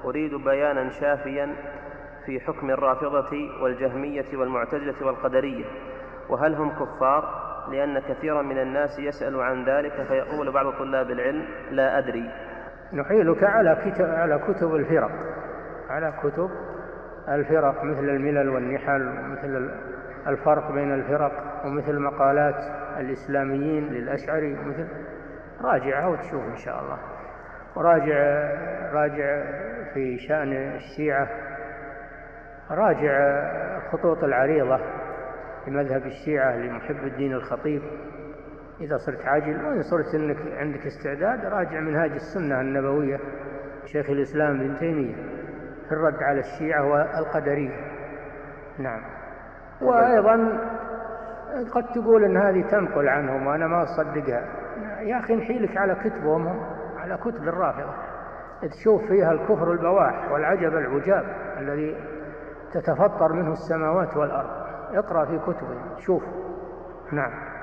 أريد بيانا شافيا في حكم الرافضة والجهمية والمعتزلة والقدرية، وهل هم كفار؟ لأن كثيرا من الناس يسأل عن ذلك فيقول بعض طلاب العلم لا أدري. نحيلك على كتب الفرق، على كتب الفرق مثل الملل والنحل، ومثل الفرق بين الفرق، ومثل مقالات الإسلاميين للأشعري، ومثل راجعها وتشوف إن شاء الله. راجع في شأن الشيعة، راجع الخطوط العريضة في مذهب الشيعة لمحب الدين الخطيب إذا صرت عاجل، وإن صرت إنك عندك استعداد راجع منهاج السنة النبوية شيخ الإسلام ابن تيمية في الرد على الشيعة والقدرية. نعم. وأيضا قد تقول إن هذه تنقل عنهم وأنا ما أصدقها، يا أخي نحيلك على كتبهم هم، على كتب الرافضة تشوف فيها الكفر البواح والعجب العجاب الذي تتفطر منه السماوات والأرض، اقرأ في كتبهم شوف. نعم.